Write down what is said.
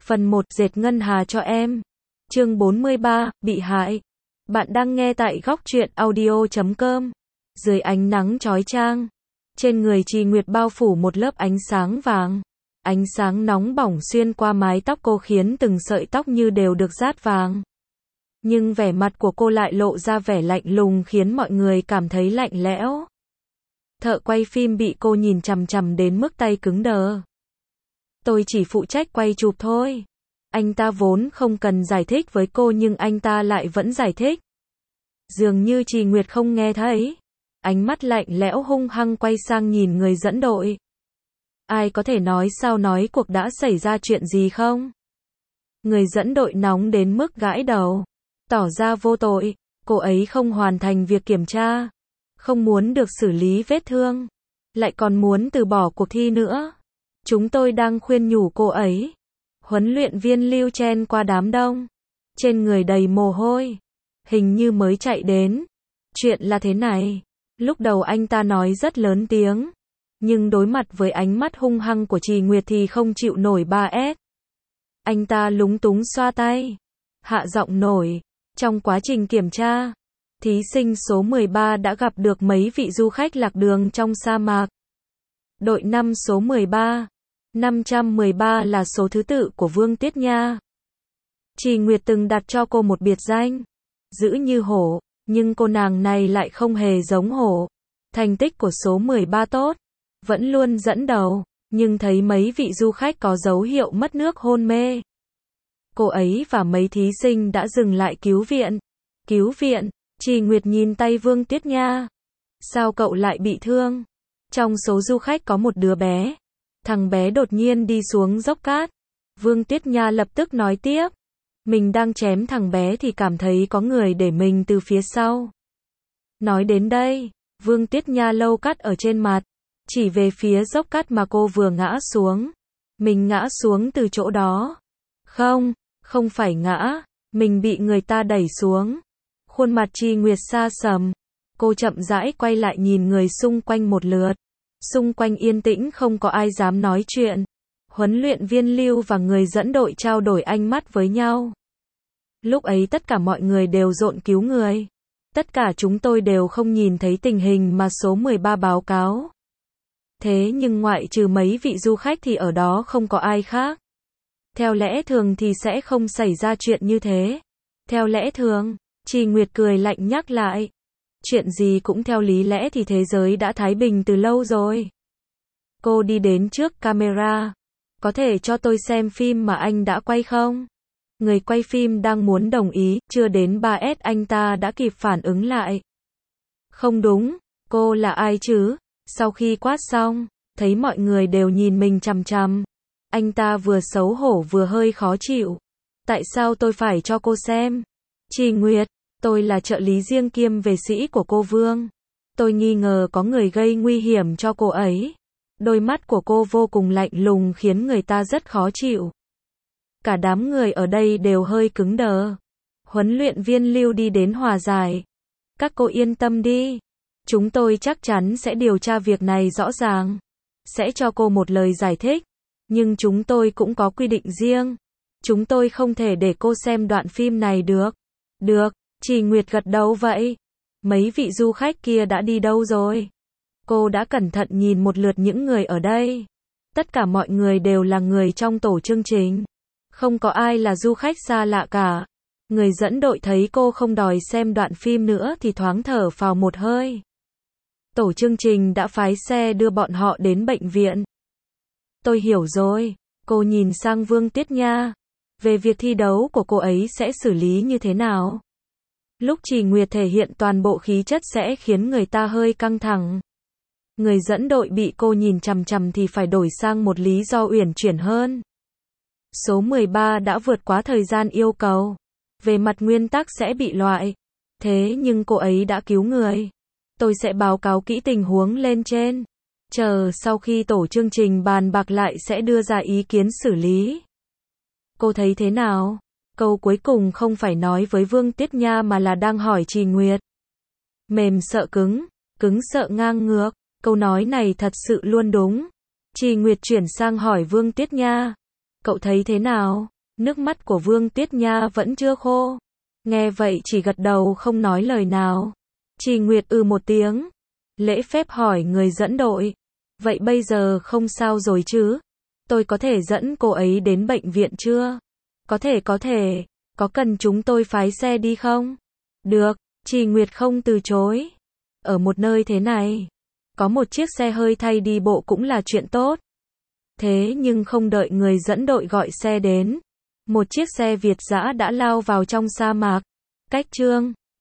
Phần 1, dệt ngân hà cho em. Chương 43, bị hại. Bạn đang nghe tại góc truyện audio.com. Dưới ánh nắng chói chang, trên người Trì Nguyệt bao phủ một lớp ánh sáng vàng. Ánh sáng nóng bỏng xuyên qua mái tóc cô khiến từng sợi tóc như đều được dát vàng. Nhưng vẻ mặt của cô lại lộ ra vẻ lạnh lùng khiến mọi người cảm thấy lạnh lẽo. Thợ quay phim bị cô nhìn chằm chằm đến mức tay cứng đờ. Tôi chỉ phụ trách quay chụp thôi. Anh ta vốn không cần giải thích với cô nhưng anh ta lại vẫn giải thích. Dường như Trì Nguyệt không nghe thấy. Ánh mắt lạnh lẽo hung hăng quay sang nhìn người dẫn đội. Ai có thể nói sao nói cuộc đã xảy ra chuyện gì không? Người dẫn đội nóng đến mức gãi đầu. Tỏ ra vô tội. Cô ấy không hoàn thành việc kiểm tra. Không muốn được xử lý vết thương. Lại còn muốn từ bỏ cuộc thi nữa. Chúng tôi đang khuyên nhủ cô ấy. Huấn luyện viên Lưu chen qua đám đông. Trên người đầy mồ hôi. Hình như mới chạy đến. Chuyện là thế này. Lúc đầu anh ta nói rất lớn tiếng. Nhưng đối mặt với ánh mắt hung hăng của Trì Nguyệt thì không chịu nổi 3S. Anh ta lúng túng xoa tay. Hạ giọng nổi. Trong quá trình kiểm tra, thí sinh số 13 đã gặp được mấy vị du khách lạc đường trong sa mạc. Đội 5 số 13. 513 là số thứ tự của Vương Tiết Nha. Trì Nguyệt từng đặt cho cô một biệt danh. Dữ như hổ. Nhưng cô nàng này lại không hề giống hổ. Thành tích của số 13 tốt. Vẫn luôn dẫn đầu. Nhưng thấy mấy vị du khách có dấu hiệu mất nước hôn mê. Cô ấy và mấy thí sinh đã dừng lại cứu viện. Cứu viện. Trì Nguyệt nhìn tay Vương Tiết Nha. Sao cậu lại bị thương? Trong số du khách có một đứa bé. Thằng bé đột nhiên đi xuống dốc cát. Vương Tiết Nha lập tức nói tiếp. Mình đang chém thằng bé thì cảm thấy có người để mình từ phía sau. Nói đến đây, Vương Tiết Nha lau cát ở trên mặt. Chỉ về phía dốc cát mà cô vừa ngã xuống. Mình ngã xuống từ chỗ đó. Không phải ngã. Mình bị người ta đẩy xuống. Khuôn mặt Trì Nguyệt xa sầm. Cô chậm rãi quay lại nhìn người xung quanh một lượt. Xung quanh yên tĩnh không có ai dám nói chuyện. Huấn luyện viên Lưu và người dẫn đội trao đổi ánh mắt với nhau. Lúc ấy tất cả mọi người đều dồn cứu người. Tất cả chúng tôi đều không nhìn thấy tình hình mà số 13 báo cáo. Thế nhưng ngoại trừ mấy vị du khách thì ở đó không có ai khác. Theo lẽ thường thì sẽ không xảy ra chuyện như thế. Theo lẽ thường, Trì Nguyệt cười lạnh nhắc lại. Chuyện gì cũng theo lý lẽ thì thế giới đã thái bình từ lâu rồi. Cô đi đến trước camera. Có thể cho tôi xem phim mà anh đã quay không? Người quay phim đang muốn đồng ý, chưa đến 3S anh ta đã kịp phản ứng lại. Không đúng, cô là ai chứ? Sau khi quát xong, thấy mọi người đều nhìn mình chằm chằm. Anh ta vừa xấu hổ vừa hơi khó chịu. Tại sao tôi phải cho cô xem? Trì Nguyệt, tôi là trợ lý riêng kiêm vệ sĩ của cô Vương. Tôi nghi ngờ có người gây nguy hiểm cho cô ấy. Đôi mắt của cô vô cùng lạnh lùng khiến người ta rất khó chịu. Cả đám người ở đây đều hơi cứng đờ. Huấn luyện viên Lưu đi đến hòa giải. Các cô yên tâm đi. Chúng tôi chắc chắn sẽ điều tra việc này rõ ràng. Sẽ cho cô một lời giải thích. Nhưng chúng tôi cũng có quy định riêng. Chúng tôi không thể để cô xem đoạn phim này được. Được, Trì Nguyệt gật đầu vậy. Mấy vị du khách kia đã đi đâu rồi? Cô đã cẩn thận nhìn một lượt những người ở đây. Tất cả mọi người đều là người trong tổ chương trình. Không có ai là du khách xa lạ cả. Người dẫn đội thấy cô không đòi xem đoạn phim nữa thì thoáng thở phào một hơi. Tổ chương trình đã phái xe đưa bọn họ đến bệnh viện. Tôi hiểu rồi. Cô nhìn sang Vương Tiết Nha. Về việc thi đấu của cô ấy sẽ xử lý như thế nào? Lúc Trì Nguyệt thể hiện toàn bộ khí chất sẽ khiến người ta hơi căng thẳng. Người dẫn đội bị cô nhìn chằm chằm thì phải đổi sang một lý do uyển chuyển hơn. Số 13 đã vượt quá thời gian yêu cầu. Về mặt nguyên tắc sẽ bị loại. Thế nhưng cô ấy đã cứu người. Tôi sẽ báo cáo kỹ tình huống lên trên. Chờ sau khi tổ chương trình bàn bạc lại sẽ đưa ra ý kiến xử lý. Cô thấy thế nào? Câu cuối cùng không phải nói với Vương Tiết Nha mà là đang hỏi Trì Nguyệt. Mềm sợ cứng, cứng sợ ngang ngược. Câu nói này thật sự luôn đúng. Trì Nguyệt chuyển sang hỏi Vương Tiết Nha. Cậu thấy thế nào? Nước mắt của Vương Tuyết Nha vẫn chưa khô. Nghe vậy chỉ gật đầu không nói lời nào. Trì Nguyệt một tiếng. Lễ phép hỏi người dẫn đội. Vậy bây giờ không sao rồi chứ? Tôi có thể dẫn cô ấy đến bệnh viện chưa? Có thể. Có cần chúng tôi phái xe đi không? Được, Trì Nguyệt không từ chối. Ở một nơi thế này, có một chiếc xe hơi thay đi bộ cũng là chuyện tốt. Thế nhưng không đợi người dẫn đội gọi xe đến, một chiếc xe Việt dã đã lao vào trong sa mạc. Cách Trương